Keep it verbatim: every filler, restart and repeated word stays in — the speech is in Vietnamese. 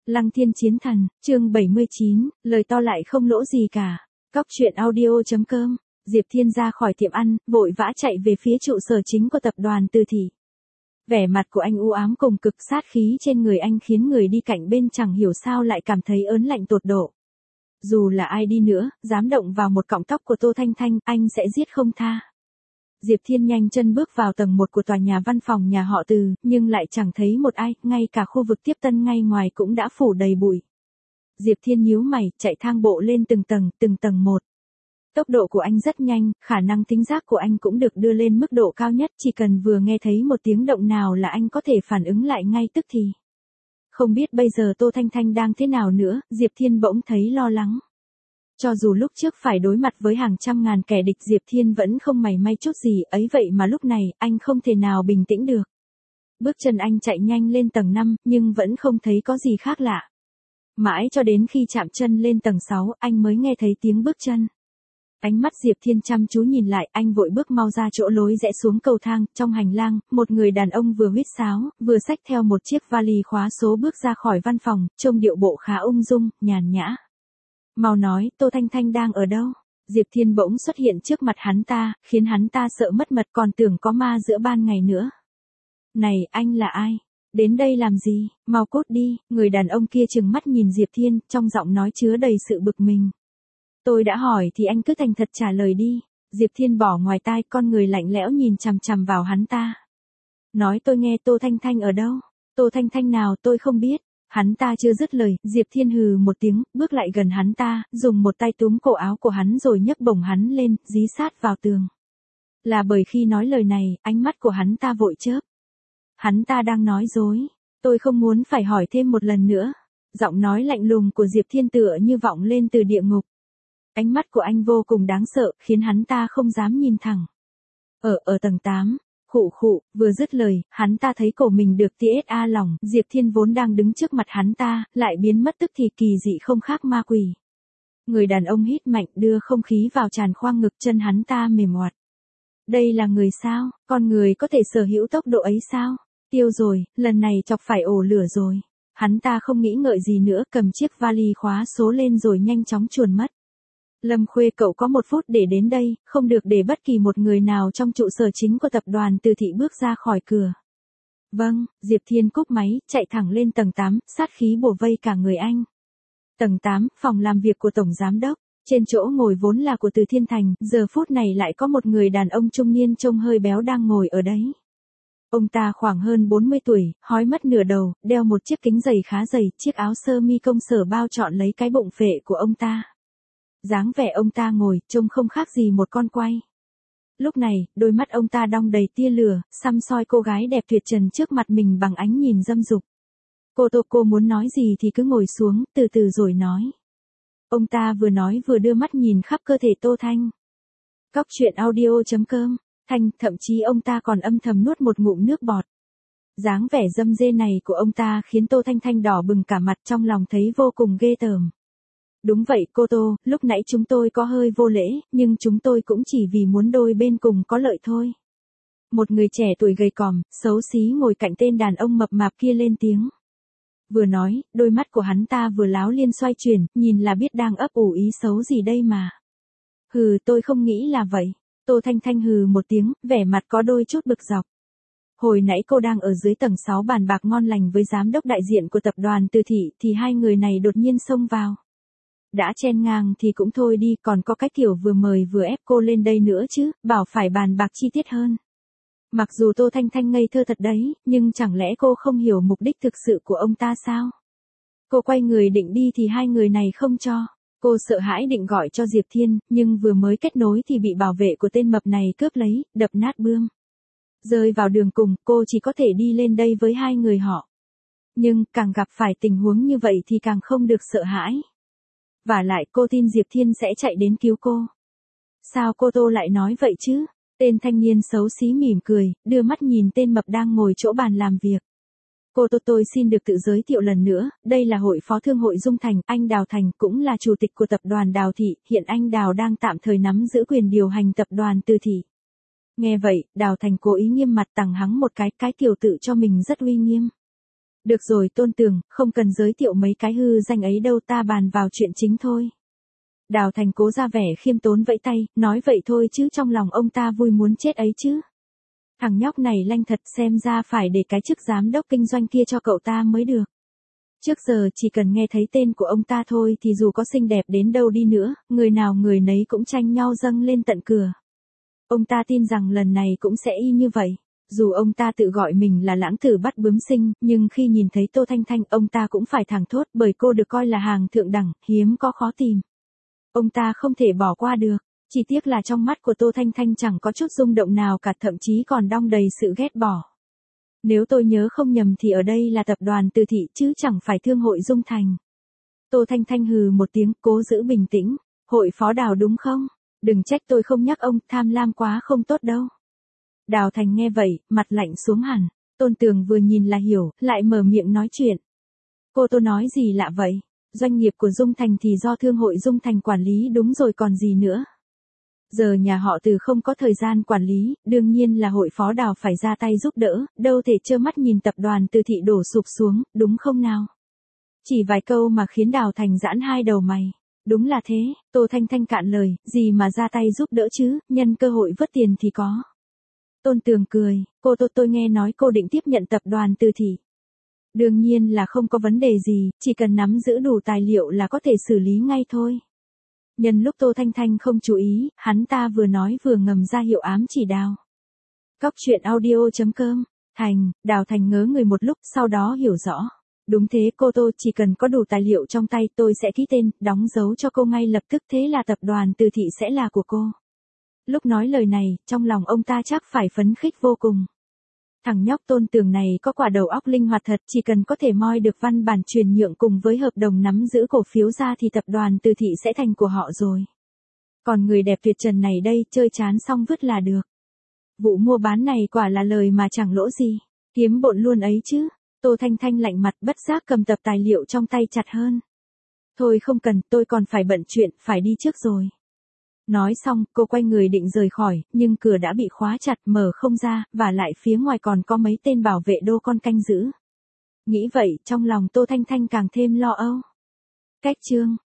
Lăng Thiên Chiến Thần, chương bảy mươi chín, lời to lại không lỗ gì cả. Cóc truyện audio.com, Diệp Thiên ra khỏi tiệm ăn, vội vã chạy về phía trụ sở chính của tập đoàn Từ Thị. Vẻ mặt của anh u ám cùng cực, sát khí trên người anh khiến người đi cạnh bên chẳng hiểu sao lại cảm thấy ớn lạnh tột độ. Dù là ai đi nữa, dám động vào một cọng tóc của Tô Thanh Thanh, anh sẽ giết không tha. Diệp Thiên nhanh chân bước vào tầng một của tòa nhà văn phòng nhà họ Từ, nhưng lại chẳng thấy một ai, ngay cả khu vực tiếp tân ngay ngoài cũng đã phủ đầy bụi. Diệp Thiên nhíu mày, chạy thang bộ lên từng tầng, từng tầng một. Tốc độ của anh rất nhanh, khả năng thính giác của anh cũng được đưa lên mức độ cao nhất, chỉ cần vừa nghe thấy một tiếng động nào là anh có thể phản ứng lại ngay tức thì. Không biết bây giờ Tô Thanh Thanh đang thế nào nữa, Diệp Thiên bỗng thấy lo lắng. Cho dù lúc trước phải đối mặt với hàng trăm ngàn kẻ địch, Diệp Thiên vẫn không mảy may chút gì, ấy vậy mà lúc này, anh không thể nào bình tĩnh được. Bước chân anh chạy nhanh lên tầng năm, nhưng vẫn không thấy có gì khác lạ. Mãi cho đến khi chạm chân lên tầng sáu, anh mới nghe thấy tiếng bước chân. Ánh mắt Diệp Thiên chăm chú nhìn lại, anh vội bước mau ra chỗ lối rẽ xuống cầu thang. Trong hành lang, một người đàn ông vừa huýt sáo, vừa xách theo một chiếc vali khóa số bước ra khỏi văn phòng, trông điệu bộ khá ung dung, nhàn nhã. Mau nói, Tô Thanh Thanh đang ở đâu? Diệp Thiên bỗng xuất hiện trước mặt hắn ta, khiến hắn ta sợ mất mật, còn tưởng có ma giữa ban ngày nữa. Này, anh là ai? Đến đây làm gì? Mau cút đi. Người đàn ông kia trừng mắt nhìn Diệp Thiên, trong giọng nói chứa đầy sự bực mình. Tôi đã hỏi thì anh cứ thành thật trả lời đi. Diệp Thiên bỏ ngoài tai, con người lạnh lẽo nhìn chằm chằm vào hắn ta. Nói tôi nghe, Tô Thanh Thanh ở đâu? Tô Thanh Thanh nào tôi không biết. Hắn ta chưa dứt lời, Diệp Thiên hừ một tiếng, bước lại gần hắn ta, dùng một tay túm cổ áo của hắn rồi nhấc bổng hắn lên, dí sát vào tường. Là bởi khi nói lời này, ánh mắt của hắn ta vội chớp. Hắn ta đang nói dối. Tôi không muốn phải hỏi thêm một lần nữa. Giọng nói lạnh lùng của Diệp Thiên tựa như vọng lên từ địa ngục. Ánh mắt của anh vô cùng đáng sợ, khiến hắn ta không dám nhìn thẳng. Ở, ở tầng tám. Khụ khụ, vừa dứt lời, hắn ta thấy cổ mình được tê ét a lỏng, Diệp Thiên vốn đang đứng trước mặt hắn ta, lại biến mất tức thì, kỳ dị không khác ma quỷ. Người đàn ông hít mạnh, đưa không khí vào tràn khoang ngực, chân hắn ta mềm oặt. Đây là người sao? Con người có thể sở hữu tốc độ ấy sao? Tiêu rồi, lần này chọc phải ổ lửa rồi. Hắn ta không nghĩ ngợi gì nữa, cầm chiếc vali khóa số lên rồi nhanh chóng chuồn mất. Lâm Khuê, cậu có một phút để đến đây, không được để bất kỳ một người nào trong trụ sở chính của tập đoàn Từ Thị bước ra khỏi cửa. Vâng, Diệp Thiên cúp máy, chạy thẳng lên tầng tám, sát khí bủa vây cả người anh. Tầng tám, phòng làm việc của Tổng Giám Đốc. Trên chỗ ngồi vốn là của Từ Thiên Thành, giờ phút này lại có một người đàn ông trung niên trông hơi béo đang ngồi ở đấy. Ông ta khoảng hơn bốn mươi tuổi, hói mất nửa đầu, đeo một chiếc kính dày khá dày, chiếc áo sơ mi công sở bao trọn lấy cái bụng phệ của ông ta. Dáng vẻ ông ta ngồi, trông không khác gì một con quay. Lúc này, đôi mắt ông ta đong đầy tia lửa, săm soi cô gái đẹp tuyệt trần trước mặt mình bằng ánh nhìn dâm dục. Cô Tô, cô muốn nói gì thì cứ ngồi xuống, từ từ rồi nói. Ông ta vừa nói vừa đưa mắt nhìn khắp cơ thể Tô Thanh. Cóc truyện audio.com, Thanh, thậm chí ông ta còn âm thầm nuốt một ngụm nước bọt. Dáng vẻ dâm dê này của ông ta khiến Tô Thanh Thanh đỏ bừng cả mặt, trong lòng thấy vô cùng ghê tởm. Đúng vậy cô Tô, lúc nãy chúng tôi có hơi vô lễ, nhưng chúng tôi cũng chỉ vì muốn đôi bên cùng có lợi thôi. Một người trẻ tuổi gầy còm, xấu xí ngồi cạnh tên đàn ông mập mạp kia lên tiếng. Vừa nói, đôi mắt của hắn ta vừa láo liên xoay chuyển, nhìn là biết đang ấp ủ ý xấu gì đây mà. Hừ, tôi không nghĩ là vậy. Tô Thanh Thanh hừ một tiếng, vẻ mặt có đôi chút bực dọc. Hồi nãy cô đang ở dưới tầng sáu bàn bạc ngon lành với giám đốc đại diện của tập đoàn Từ Thị, thì hai người này đột nhiên xông vào. Đã chen ngang thì cũng thôi đi, còn có cái kiểu vừa mời vừa ép cô lên đây nữa chứ, bảo phải bàn bạc chi tiết hơn. Mặc dù Tô Thanh Thanh ngây thơ thật đấy, nhưng chẳng lẽ cô không hiểu mục đích thực sự của ông ta sao? Cô quay người định đi thì hai người này không cho. Cô sợ hãi định gọi cho Diệp Thiên, nhưng vừa mới kết nối thì bị bảo vệ của tên mập này cướp lấy, đập nát bươm. Rơi vào đường cùng, cô chỉ có thể đi lên đây với hai người họ. Nhưng, càng gặp phải tình huống như vậy thì càng không được sợ hãi. Và lại cô tin Diệp Thiên sẽ chạy đến cứu cô. Sao cô Tô lại nói vậy chứ? Tên thanh niên xấu xí mỉm cười, đưa mắt nhìn tên mập đang ngồi chỗ bàn làm việc. Cô Tô, tôi xin được tự giới thiệu lần nữa, đây là hội phó thương hội Dung Thành, anh Đào Thành cũng là chủ tịch của tập đoàn Đào Thị, hiện anh Đào đang tạm thời nắm giữ quyền điều hành tập đoàn Từ Thị. Nghe vậy, Đào Thành cố ý nghiêm mặt tằng hắng một cái, cái tiểu tự cho mình rất uy nghiêm. Được rồi Tôn Tường, không cần giới thiệu mấy cái hư danh ấy đâu, ta bàn vào chuyện chính thôi. Đào Thành cố ra vẻ khiêm tốn vẫy tay, nói vậy thôi chứ trong lòng ông ta vui muốn chết ấy chứ. Thằng nhóc này lanh thật, xem ra phải để cái chức giám đốc kinh doanh kia cho cậu ta mới được. Trước giờ chỉ cần nghe thấy tên của ông ta thôi thì dù có xinh đẹp đến đâu đi nữa, người nào người nấy cũng tranh nhau dâng lên tận cửa. Ông ta tin rằng lần này cũng sẽ y như vậy. Dù ông ta tự gọi mình là lãng tử bắt bướm sinh, nhưng khi nhìn thấy Tô Thanh Thanh ông ta cũng phải thẳng thốt bởi cô được coi là hàng thượng đẳng, hiếm có khó tìm. Ông ta không thể bỏ qua được, chỉ tiếc là trong mắt của Tô Thanh Thanh chẳng có chút rung động nào cả, thậm chí còn đong đầy sự ghét bỏ. Nếu tôi nhớ không nhầm thì ở đây là tập đoàn Từ Thị chứ chẳng phải thương hội Dung Thành. Tô Thanh Thanh hừ một tiếng, cố giữ bình tĩnh, hội phó Đào đúng không? Đừng trách tôi không nhắc ông, tham lam quá không tốt đâu. Đào Thành nghe vậy, mặt lạnh xuống hẳn, Tôn Tường vừa nhìn là hiểu, lại mở miệng nói chuyện. Cô Tô nói gì lạ vậy? Doanh nghiệp của Dung Thành thì do thương hội Dung Thành quản lý đúng rồi còn gì nữa. Giờ nhà họ Từ không có thời gian quản lý, đương nhiên là hội phó Đào phải ra tay giúp đỡ, đâu thể trơ mắt nhìn tập đoàn Từ Thị đổ sụp xuống, đúng không nào? Chỉ vài câu mà khiến Đào Thành giãn hai đầu mày. Đúng là thế, Tô Thanh Thanh cạn lời, gì mà ra tay giúp đỡ chứ, nhân cơ hội vớt tiền thì có. Tôn Tường cười, cô Tô tôi nghe nói cô định tiếp nhận tập đoàn Từ Thị. Đương nhiên là không có vấn đề gì, chỉ cần nắm giữ đủ tài liệu là có thể xử lý ngay thôi. Nhân lúc Tô Thanh Thanh không chú ý, hắn ta vừa nói vừa ngầm ra hiệu ám chỉ Đào. Cóc truyện audio chấm com, Thành, Đào Thành ngớ người một lúc sau đó hiểu rõ. Đúng thế cô Tô, chỉ cần có đủ tài liệu trong tay tôi sẽ ký tên, đóng dấu cho cô ngay lập tức, thế là tập đoàn Từ Thị sẽ là của cô. Lúc nói lời này, trong lòng ông ta chắc phải phấn khích vô cùng. Thằng nhóc Tôn Tường này có quả đầu óc linh hoạt thật, chỉ cần có thể moi được văn bản chuyển nhượng cùng với hợp đồng nắm giữ cổ phiếu ra thì tập đoàn Từ Thị sẽ thành của họ rồi. Còn người đẹp tuyệt trần này đây, chơi chán xong vứt là được. Vụ mua bán này quả là lời mà chẳng lỗ gì, kiếm bộn luôn ấy chứ. Tô Thanh Thanh lạnh mặt bất giác cầm tập tài liệu trong tay chặt hơn. Thôi không cần, tôi còn phải bận chuyện, phải đi trước rồi. Nói xong, cô quay người định rời khỏi, nhưng cửa đã bị khóa chặt mở không ra, và lại phía ngoài còn có mấy tên bảo vệ đô con canh giữ. Nghĩ vậy, trong lòng Tô Thanh Thanh càng thêm lo âu. Cách chương